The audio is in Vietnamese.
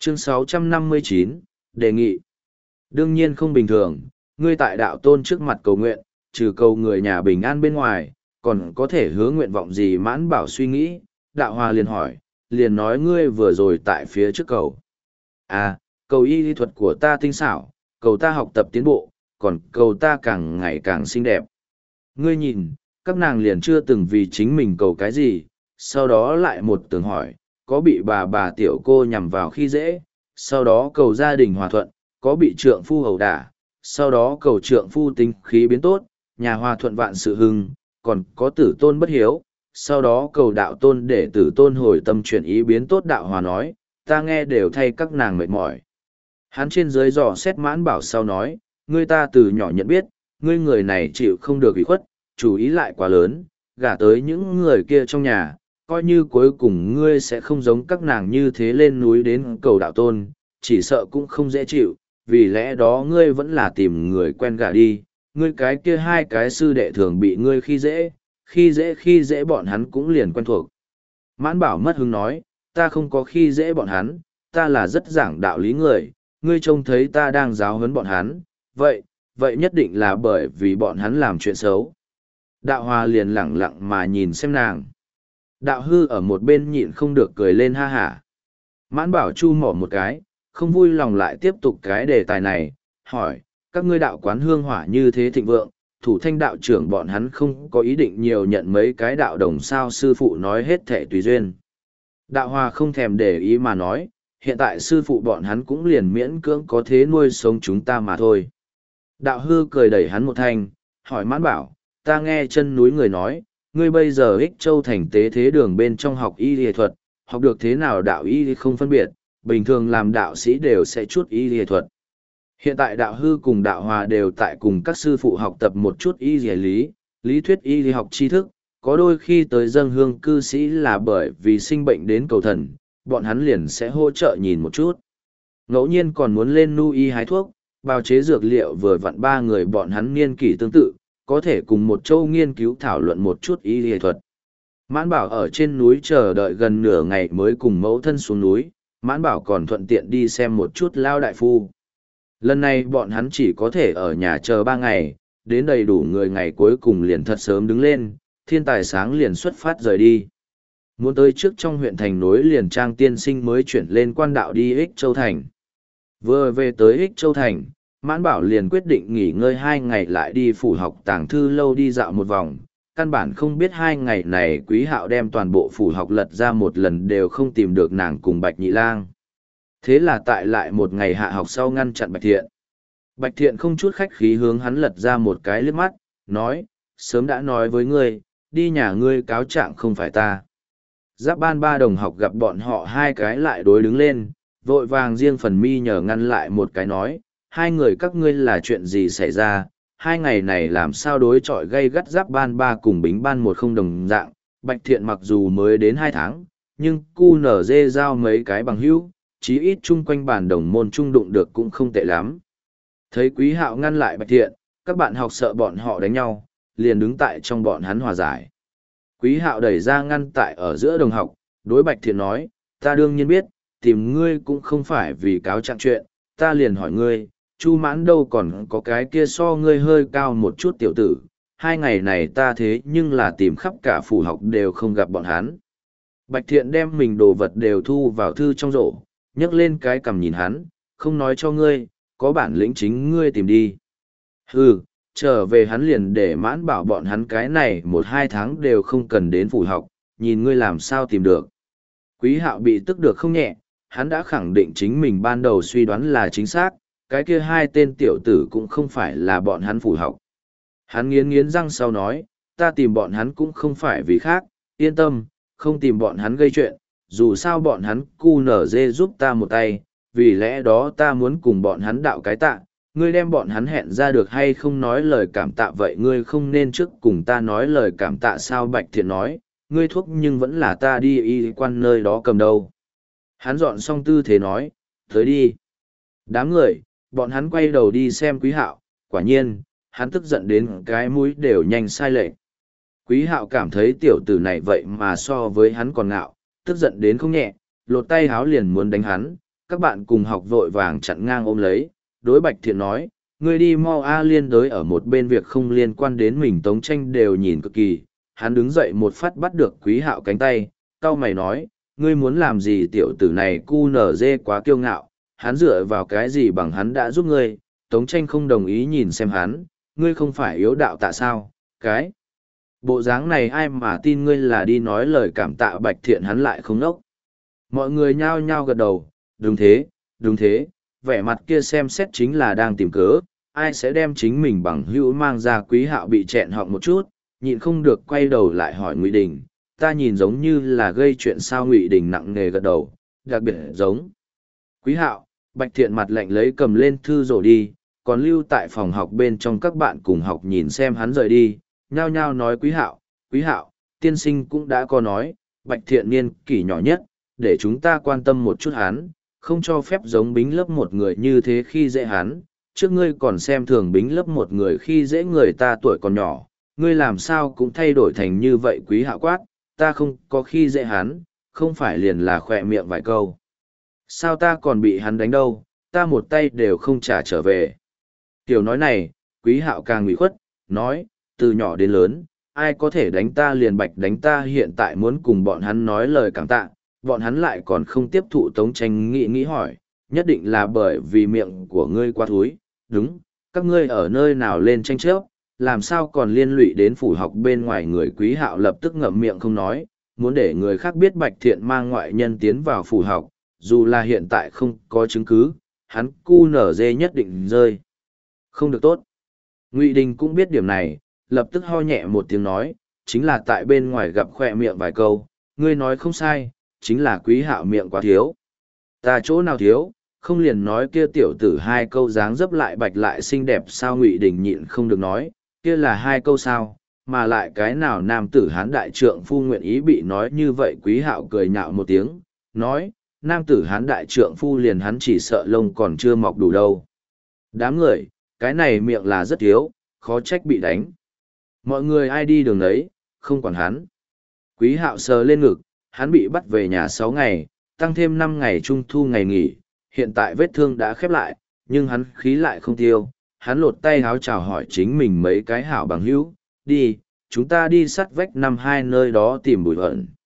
Chương 659, đề nghị. Đương nhiên không bình thường, ngươi tại đạo tôn trước mặt cầu nguyện, trừ cầu người nhà bình an bên ngoài, còn có thể hứa nguyện vọng gì? Mãn Bảo suy nghĩ, đạo hòa liền hỏi, liền nói ngươi vừa rồi tại phía trước cầu. À, cầu y lý thuật của ta tinh xảo, cầu ta học tập tiến bộ, còn cầu ta càng ngày càng xinh đẹp. Ngươi nhìn, các nàng liền chưa từng vì chính mình cầu cái gì, sau đó lại một tường hỏi, có bị bà tiểu cô nhằm vào khi dễ, sau đó cầu gia đình hòa thuận, có bị trượng phu hầu đả, sau đó cầu trượng phu tính khí biến tốt, nhà hòa thuận vạn sự hưng, còn có tử tôn bất hiếu, sau đó cầu đạo tôn để tử tôn hồi tâm chuyển ý biến tốt. Đạo hòa nói, ta nghe đều thay các nàng mệt mỏi. Hắn trên dưới dò xét Mãn Bảo sau nói, ngươi ta từ nhỏ nhận biết, ngươi người này chịu không được ủy khuất, chủ ý lại quá lớn, gả tới những người kia trong nhà, coi như cuối cùng ngươi sẽ không giống các nàng như thế lên núi đến cầu đạo tôn, chỉ sợ cũng không dễ chịu, vì lẽ đó ngươi vẫn là tìm người quen gả đi, ngươi cái kia hai cái sư đệ thường bị ngươi khi dễ bọn hắn cũng liền quen thuộc. Mãn Bảo mất hứng nói, ta không có khi dễ bọn hắn, ta là rất giảng đạo lý người, ngươi trông thấy ta đang giáo huấn bọn hắn, vậy nhất định là bởi vì bọn hắn làm chuyện xấu. Đạo hòa liền lẳng lặng mà nhìn xem nàng. Đạo hư ở một bên nhịn không được cười lên ha hả. Mãn Bảo chu mỏ một cái, không vui lòng lại tiếp tục cái đề tài này, hỏi, các ngươi đạo quán hương hỏa như thế thịnh vượng, thủ thanh đạo trưởng bọn hắn không có ý định nhiều nhận mấy cái đạo đồng sao? Sư phụ nói hết thệ tùy duyên. Đạo hòa không thèm để ý mà nói, hiện tại sư phụ bọn hắn cũng liền miễn cưỡng có thế nuôi sống chúng ta mà thôi. Đạo hư cười đẩy hắn một thanh, hỏi Mãn Bảo, ta nghe chân núi người nói, ngươi bây giờ Ích Châu thành tế thế đường bên trong học y y thuật, học được thế nào đạo y không phân biệt, bình thường làm đạo sĩ đều sẽ chút y y thuật. Hiện tại đạo hư cùng đạo hòa đều tại cùng các sư phụ học tập một chút y lý thuyết y học tri thức, có đôi khi tới dâng hương cư sĩ là bởi vì sinh bệnh đến cầu thần, bọn hắn liền sẽ hỗ trợ nhìn một chút. Ngẫu nhiên còn muốn lên nu y hái thuốc, bào chế dược liệu, vừa vặn ba người bọn hắn niên kỷ tương tự, có thể cùng một châu nghiên cứu thảo luận một chút y lý thuật. Mãn Bảo ở trên núi chờ đợi gần nửa ngày mới cùng mẫu thân xuống núi, Mãn Bảo còn thuận tiện đi xem một chút Lao đại phu. Lần này bọn hắn chỉ có thể ở nhà chờ 3 ngày, đến đầy đủ người ngày cuối cùng liền thật sớm đứng lên, thiên tài sáng liền xuất phát rời đi. Muốn tới trước trong huyện thành nối liền Trang tiên sinh mới chuyển lên quan đạo đi Ích Châu Thành. Vừa về tới Ích Châu Thành, Mãn Bảo liền quyết định nghỉ ngơi 2 ngày lại đi phủ học tàng thư lâu đi dạo một vòng. Căn bản không biết 2 ngày này Quý Hạo đem toàn bộ phủ học lật ra một lần đều không tìm được nàng cùng Bạch Nhị Lang. Thế là tại lại một ngày hạ học sau ngăn chặn Bạch Thiện. Bạch Thiện không chút khách khí hướng hắn lật ra một cái liếc mắt, nói, sớm đã nói với ngươi, đi nhà ngươi cáo trạng không phải ta. Giáp Ban ba đồng học gặp bọn họ hai cái lại đối đứng lên, vội vàng riêng phần mi nhờ ngăn lại một cái nói, hai người các ngươi là chuyện gì xảy ra, 2 ngày này làm sao đối chọi gây gắt? Giáp Ban ba cùng Bính Ban một không đồng dạng, Bạch Thiện mặc dù mới đến 2 tháng, nhưng cu nở dê giao mấy cái bằng hữu, chí ít chung quanh bản đồng môn trung đụng được cũng không tệ lắm. Thấy Quý Hạo ngăn lại Bạch Thiện, các bạn học sợ bọn họ đánh nhau, liền đứng tại trong bọn hắn hòa giải. Quý Hạo đẩy ra ngăn tại ở giữa đồng học, đối Bạch Thiện nói, ta đương nhiên biết, tìm ngươi cũng không phải vì cáo trạng chuyện, ta liền hỏi ngươi, Chu Mãn đâu còn có cái kia so ngươi hơi cao một chút tiểu tử, 2 ngày này ta thế nhưng là tìm khắp cả phủ học đều không gặp bọn hắn. Bạch Thiện đem mình đồ vật đều thu vào thư trong rổ, nhấc lên cái cằm nhìn hắn, không nói cho ngươi, có bản lĩnh chính ngươi tìm đi. Hừ, trở về hắn liền để Mãn Bảo bọn hắn cái này 1-2 tháng đều không cần đến phủ học, nhìn ngươi làm sao tìm được. Quý Hạo bị tức được không nhẹ, hắn đã khẳng định chính mình ban đầu suy đoán là chính xác, cái kia 2 tên tiểu tử cũng không phải là bọn hắn phủ học. Hắn nghiến nghiến răng sau nói, ta tìm bọn hắn cũng không phải vì khác, yên tâm, không tìm bọn hắn gây chuyện, dù sao bọn hắn cu nở dê giúp ta một tay, vì lẽ đó ta muốn cùng bọn hắn đạo cái tạ, ngươi đem bọn hắn hẹn ra được hay không nói lời cảm tạ? Vậy ngươi không nên trước cùng ta nói lời cảm tạ sao? Bạch Thiện nói, ngươi thuốc nhưng vẫn là ta đi y quan nơi đó cầm đâu. Hắn dọn xong tư thế nói, tới đi. Đám người, bọn hắn quay đầu đi xem Quý Hạo, quả nhiên, hắn tức giận đến cái mũi đều nhanh sai lệch. Quý Hạo cảm thấy tiểu tử này vậy mà so với hắn còn ngạo, tức giận đến không nhẹ, lột tay háo liền muốn đánh hắn, các bạn cùng học vội vàng chặn ngang ôm lấy, đối Bạch Thiện nói, ngươi đi mau A Liên đới ở một bên việc không liên quan đến mình. Tống Tranh đều nhìn cực kỳ, hắn đứng dậy một phát bắt được Quý Hạo cánh tay, cau mày nói, ngươi muốn làm gì? Tiểu tử này cu nở dê quá kiêu ngạo, hắn dựa vào cái gì bằng hắn đã giúp ngươi? Tống Tranh không đồng ý nhìn xem hắn, ngươi không phải yếu đạo tạ sao, cái bộ dáng này ai mà tin ngươi là đi nói lời cảm tạ Bạch Thiện, hắn lại không nốc. Mọi người nhao nhao gật đầu, đúng thế, vẻ mặt kia xem xét chính là đang tìm cớ, ai sẽ đem chính mình bằng hữu mang ra. Quý Hạo bị chẹn họng một chút, nhịn không được quay đầu lại hỏi Ngụy Đình, ta nhìn giống như là gây chuyện sao? Ngụy Đình nặng nề gật đầu, đặc biệt giống. Quý Hạo, Bạch Thiện mặt lạnh lấy cầm lên thư rồi đi, còn lưu tại phòng học bên trong các bạn cùng học nhìn xem hắn rời đi, nhao nhao nói Quý Hạo, tiên sinh cũng đã có nói, Bạch Thiện niên kỷ nhỏ nhất, để chúng ta quan tâm một chút hắn, không cho phép giống Bính lớp một người như thế khi dễ hắn. Trước ngươi còn xem thường Bính lớp một người khi dễ người ta tuổi còn nhỏ, ngươi làm sao cũng thay đổi thành như vậy? Quý Hạo quát, ta không có khi dễ hắn, không phải liền là khỏe miệng vài câu. Sao ta còn bị hắn đánh đâu, ta một tay đều không trả trở về. Kiểu nói này, Quý Hạo càng ủy khuất, nói, từ nhỏ đến lớn, ai có thể đánh ta liền Bạch đánh ta. Hiện tại muốn cùng bọn hắn nói lời cảm tạ, bọn hắn lại còn không tiếp thụ. Tống Tranh nghĩ hỏi, nhất định là bởi vì miệng của ngươi quá thúi. Đúng, các ngươi ở nơi nào lên tranh chấp, làm sao còn liên lụy đến phủ học bên ngoài người? Quý Hạo lập tức ngậm miệng không nói, muốn để người khác biết Bạch Thiện mang ngoại nhân tiến vào phủ học, dù là hiện tại không có chứng cứ, hắn cu nở dê nhất định rơi không được tốt. Ngụy Đình cũng biết điểm này, lập tức ho nhẹ một tiếng nói, chính là tại bên ngoài gặp khỏe miệng vài câu, ngươi nói không sai, chính là Quý Hạo miệng quá thiếu. Ta chỗ nào thiếu, không liền nói kia tiểu tử hai câu dáng dấp lại bạch lại xinh đẹp sao? Ngụy Đình nhịn không được nói, kia là hai câu sao, mà lại cái nào nam tử hán đại trượng phu nguyện ý bị nói như vậy? Quý Hạo cười nhạo một tiếng, nói, nam tử hán đại trượng phu liền hắn chỉ sợ lông còn chưa mọc đủ đâu. Đám người, cái này miệng là rất thiếu, khó trách bị đánh. Mọi người ai đi đường đấy, không quản hắn. Quý Hạo sờ lên ngực, hắn bị bắt về nhà 6 ngày, tăng thêm 5 ngày trung thu ngày nghỉ, hiện tại vết thương đã khép lại, nhưng hắn khí lại không tiêu. Hắn lột tay háo chào hỏi chính mình mấy cái hảo bằng hữu, đi, chúng ta đi sắt vách 52 nơi đó tìm Bùi Hận.